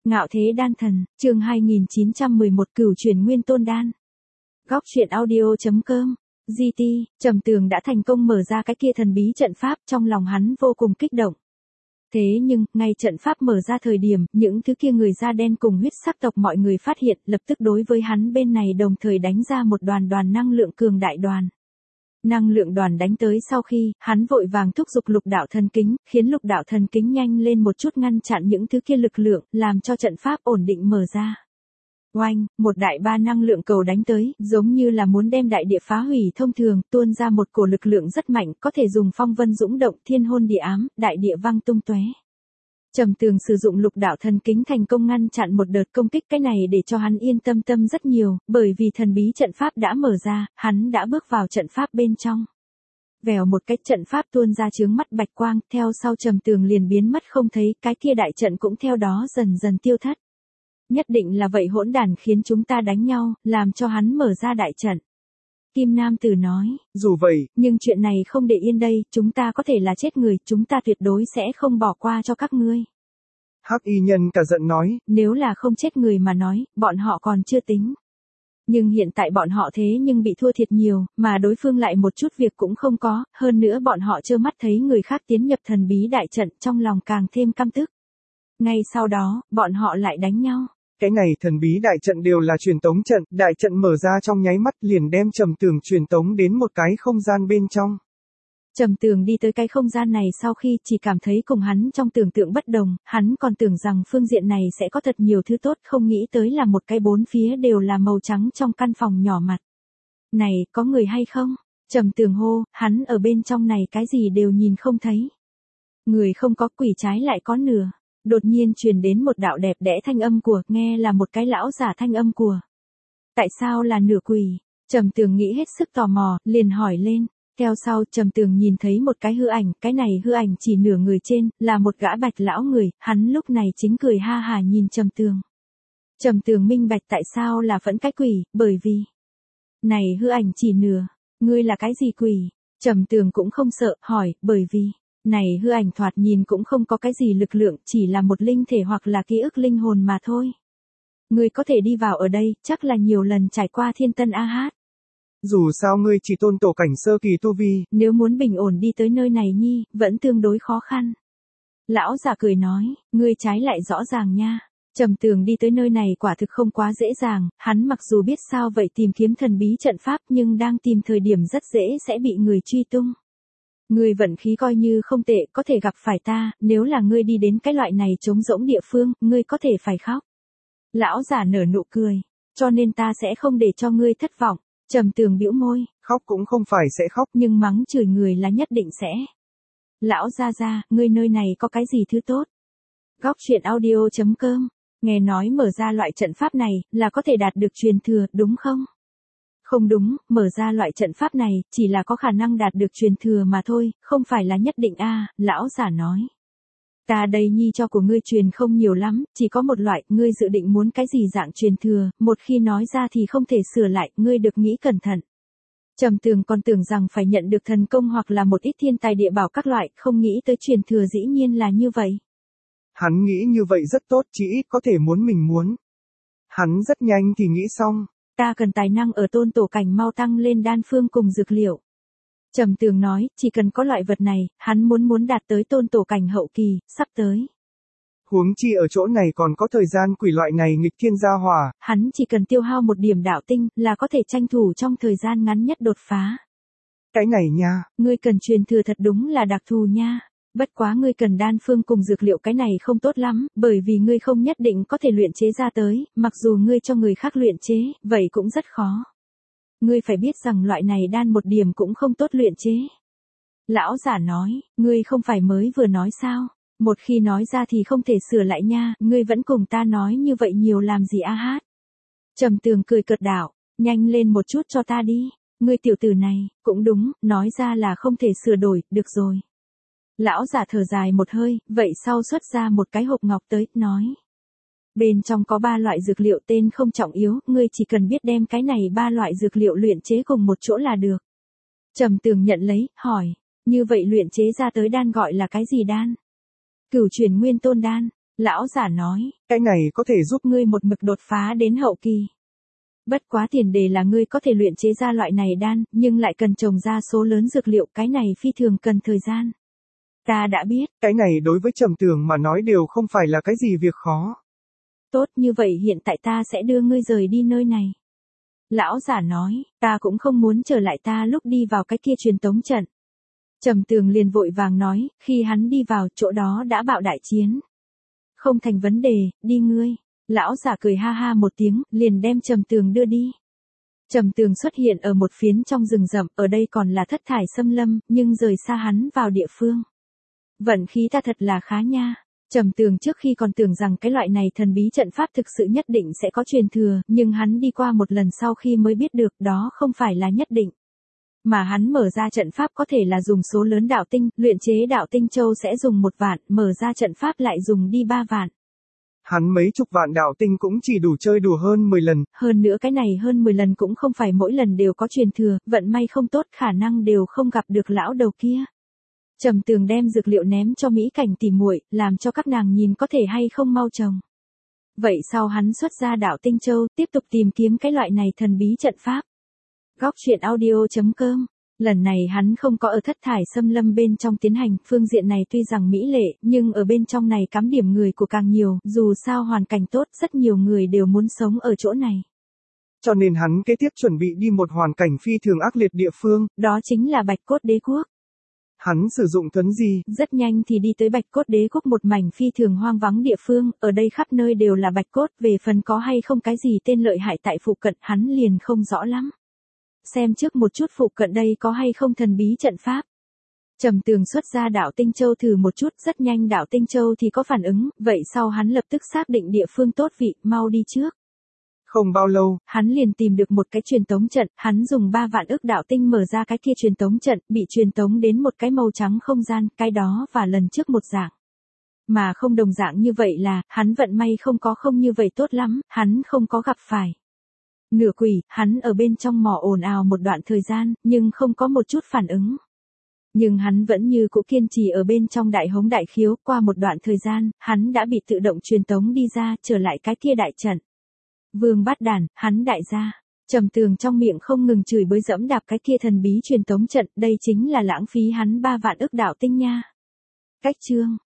Ngạo thế đan thần, chương 2911 Cửu chuyển nguyên tôn đan. Góc truyện audio.com. GT, Trầm Tường đã thành công mở ra cái kia thần bí trận pháp, trong lòng hắn vô cùng kích động. Thế nhưng, ngay trận pháp mở ra thời điểm, những thứ kia người da đen cùng huyết sắc tộc mọi người phát hiện, lập tức đối với hắn bên này đồng thời đánh ra một đoàn năng lượng cường đại đoàn. Năng lượng đoàn đánh tới sau khi, hắn vội vàng thúc giục lục đạo thần kính, khiến lục đạo thần kính nhanh lên một chút ngăn chặn những thứ kia lực lượng, làm cho trận pháp ổn định mở ra. Oanh, một đại ba năng lượng cầu đánh tới, giống như là muốn đem đại địa phá hủy thông thường, tuôn ra một cổ lực lượng rất mạnh, có thể dùng phong vân dũng động, thiên hôn địa ám, đại địa vang tung tóe. Trầm Tường sử dụng lục đạo thần kính thành công ngăn chặn một đợt công kích, cái này để cho hắn yên tâm rất nhiều, bởi vì thần bí trận pháp đã mở ra, hắn đã bước vào trận pháp bên trong. Vèo một cách trận pháp tuôn ra chướng mắt bạch quang, theo sau Trầm Tường liền biến mất không thấy, cái kia đại trận cũng theo đó dần tiêu thất. Nhất định là vậy hỗn đản khiến chúng ta đánh nhau, làm cho hắn mở ra đại trận. Kim Nam Tử nói, dù vậy, nhưng chuyện này không để yên đây, chúng ta có thể là chết người, chúng ta tuyệt đối sẽ không bỏ qua cho các ngươi. Hắc y nhân cả giận nói, nếu là không chết người mà nói, bọn họ còn chưa tính. Nhưng hiện tại bọn họ thế nhưng bị thua thiệt nhiều, mà đối phương lại một chút việc cũng không có, hơn nữa bọn họ trơ mắt thấy người khác tiến nhập thần bí đại trận, trong lòng càng thêm căm tức. Ngay sau đó, bọn họ lại đánh nhau. Cái này thần bí đại trận đều là truyền tống trận, đại trận mở ra trong nháy mắt liền đem Trầm Tường truyền tống đến một cái không gian bên trong. Trầm Tường đi tới cái không gian này sau khi chỉ cảm thấy cùng hắn trong tưởng tượng bất đồng, hắn còn tưởng rằng phương diện này sẽ có thật nhiều thứ tốt, không nghĩ tới là một cái bốn phía đều là màu trắng trong căn phòng nhỏ mặt. Này, có người hay không? Trầm Tường hô, hắn ở bên trong này cái gì đều nhìn không thấy. Người không có, quỷ trái lại có nửa. Đột nhiên truyền đến một đạo đẹp đẽ thanh âm của, nghe là một cái lão giả thanh âm của. Tại sao là nửa quỷ? Trầm Tường nghĩ hết sức tò mò, liền hỏi lên. Theo sau, Trầm Tường nhìn thấy một cái hư ảnh, cái này hư ảnh chỉ nửa người trên, là một gã bạch lão người, hắn lúc này chính cười ha hà nhìn Trầm Tường. Trầm Tường minh bạch tại sao là vẫn cái quỷ, bởi vì. Này hư ảnh chỉ nửa, ngươi là cái gì quỷ? Trầm Tường cũng không sợ, hỏi, bởi vì. Này hư ảnh thoạt nhìn cũng không có cái gì lực lượng, chỉ là một linh thể hoặc là ký ức linh hồn mà thôi. Ngươi có thể đi vào ở đây, chắc là nhiều lần trải qua thiên tân a hát. Dù sao ngươi chỉ tôn tổ cảnh sơ kỳ tu vi. Nếu muốn bình ổn đi tới nơi này nhi, vẫn tương đối khó khăn. Lão già cười nói, ngươi trái lại rõ ràng nha. Trầm Tường đi tới nơi này quả thực không quá dễ dàng, hắn mặc dù biết sao vậy tìm kiếm thần bí trận pháp nhưng đang tìm thời điểm rất dễ sẽ bị người truy tung. Ngươi vận khí coi như không tệ, có thể gặp phải ta, nếu là ngươi đi đến cái loại này trống rỗng địa phương, ngươi có thể phải khóc. Lão giả nở nụ cười, cho nên ta sẽ không để cho ngươi thất vọng. Trầm Tường bĩu môi, khóc cũng không phải sẽ khóc, nhưng mắng chửi người là nhất định sẽ. Lão gia, ngươi nơi này có cái gì thứ tốt? Góc truyện audio.com, nghe nói mở ra loại trận pháp này, là có thể đạt được truyền thừa, đúng không? Không đúng, mở ra loại trận pháp này, chỉ là có khả năng đạt được truyền thừa mà thôi, không phải là nhất định lão giả nói. Ta đây nhi cho của ngươi truyền không nhiều lắm, chỉ có một loại, ngươi dự định muốn cái gì dạng truyền thừa, một khi nói ra thì không thể sửa lại, ngươi được nghĩ cẩn thận. Trầm Tường còn tưởng rằng phải nhận được thần công hoặc là một ít thiên tài địa bảo các loại, không nghĩ tới truyền thừa dĩ nhiên là như vậy. Hắn nghĩ như vậy rất tốt, chỉ ít có thể muốn mình muốn. Hắn rất nhanh thì nghĩ xong. Ta cần tài năng ở tôn tổ cảnh mau tăng lên đan phương cùng dược liệu. Trầm Tường nói, chỉ cần có loại vật này, hắn muốn đạt tới tôn tổ cảnh hậu kỳ, sắp tới. Huống chi ở chỗ này còn có thời gian quỷ loại này nghịch thiên gia hỏa. Hắn chỉ cần tiêu hao một điểm đạo tinh, là có thể tranh thủ trong thời gian ngắn nhất đột phá. Cái này nha. Ngươi cần truyền thừa thật đúng là đặc thù nha. Bất quá ngươi cần đan phương cùng dược liệu cái này không tốt lắm, bởi vì ngươi không nhất định có thể luyện chế ra tới, mặc dù ngươi cho người khác luyện chế, vậy cũng rất khó. Ngươi phải biết rằng loại này đan một điểm cũng không tốt luyện chế. Lão giả nói, ngươi không phải mới vừa nói sao, một khi nói ra thì không thể sửa lại nha, ngươi vẫn cùng ta nói như vậy nhiều làm gì a hát. Trầm Tường cười cợt đạo, nhanh lên một chút cho ta đi, ngươi tiểu tử này, cũng đúng, nói ra là không thể sửa đổi, được rồi. Lão giả thở dài một hơi, vậy sau xuất ra một cái hộp ngọc tới, nói. Bên trong có 3 loại dược liệu tên không trọng yếu, ngươi chỉ cần biết đem cái này 3 loại dược liệu luyện chế cùng một chỗ là được. Trầm Tường nhận lấy, hỏi, như vậy luyện chế ra tới đan gọi là cái gì đan? Cửu chuyển nguyên tôn đan. Lão giả nói, cái này có thể giúp ngươi một mực đột phá đến hậu kỳ. Bất quá tiền đề là ngươi có thể luyện chế ra loại này đan, nhưng lại cần trồng ra số lớn dược liệu, cái này phi thường cần thời gian. Ta đã biết. Cái này đối với Trầm Tường mà nói đều không phải là cái gì việc khó. Tốt, như vậy hiện tại ta sẽ đưa ngươi rời đi nơi này. Lão giả nói, ta cũng không muốn trở lại ta lúc đi vào cái kia truyền tống trận. Trầm Tường liền vội vàng nói, khi hắn đi vào chỗ đó đã bạo đại chiến. Không thành vấn đề, đi ngươi. Lão giả cười ha ha một tiếng, liền đem Trầm Tường đưa đi. Trầm Tường xuất hiện ở một phiến trong rừng rậm, ở đây còn là thất thải xâm lâm, nhưng rời xa hắn vào địa phương. Vận khí ta thật là khá nha. Trầm Tường trước khi còn tưởng rằng cái loại này thần bí trận pháp thực sự nhất định sẽ có truyền thừa, nhưng hắn đi qua một lần sau khi mới biết được đó không phải là nhất định. Mà hắn mở ra trận pháp có thể là dùng số lớn đạo tinh, luyện chế đạo tinh châu sẽ dùng 1 vạn, mở ra trận pháp lại dùng đi 3 vạn. Hắn mấy chục vạn đạo tinh cũng chỉ đủ chơi đùa hơn 10 lần. Hơn nữa cái này hơn 10 lần cũng không phải mỗi lần đều có truyền thừa, vận may không tốt khả năng đều không gặp được lão đầu kia. Trầm Tường đem dược liệu ném cho Mỹ Cảnh tỉ muội, làm cho các nàng nhìn có thể hay không mau trồng. Vậy sau hắn xuất ra đạo tinh châu, tiếp tục tìm kiếm cái loại này thần bí trận pháp. Góc truyện audio.com. Lần này hắn không có ở thất thải xâm lâm bên trong tiến hành, phương diện này tuy rằng mỹ lệ, nhưng ở bên trong này cắm điểm người của càng nhiều, dù sao hoàn cảnh tốt, rất nhiều người đều muốn sống ở chỗ này. Cho nên hắn kế tiếp chuẩn bị đi một hoàn cảnh phi thường ác liệt địa phương. Đó chính là Bạch Cốt Đế Quốc. Hắn sử dụng thuấn gì? Rất nhanh thì đi tới Bạch Cốt Đế Quốc, một mảnh phi thường hoang vắng địa phương, ở đây khắp nơi đều là bạch cốt, về phần có hay không cái gì tên lợi hại tại phụ cận, hắn liền không rõ lắm. Xem trước một chút phụ cận đây có hay không thần bí trận pháp. Trầm Tường xuất ra đạo tinh châu thử một chút, rất nhanh đạo tinh châu thì có phản ứng, vậy sau hắn lập tức xác định địa phương tốt vị, mau đi trước. Không bao lâu, hắn liền tìm được một cái truyền tống trận, hắn dùng 3 vạn ức đạo tinh mở ra cái kia truyền tống trận, bị truyền tống đến một cái màu trắng không gian, cái đó và lần trước một dạng. Mà không đồng dạng như vậy là, hắn vận may không như vậy tốt lắm, hắn không có gặp phải nửa quỷ, hắn ở bên trong mỏ ồn ào một đoạn thời gian, nhưng không có một chút phản ứng. Nhưng hắn vẫn như cũ kiên trì ở bên trong đại hống đại khiếu, qua một đoạn thời gian, hắn đã bị tự động truyền tống đi ra, trở lại cái kia đại trận. Vương Bát Đản, hắn đại gia. Trầm Tường trong miệng không ngừng chửi bới dẫm đạp cái kia thần bí truyền tống trận, đây chính là lãng phí hắn 3 vạn ức đạo tinh nha. Cách chương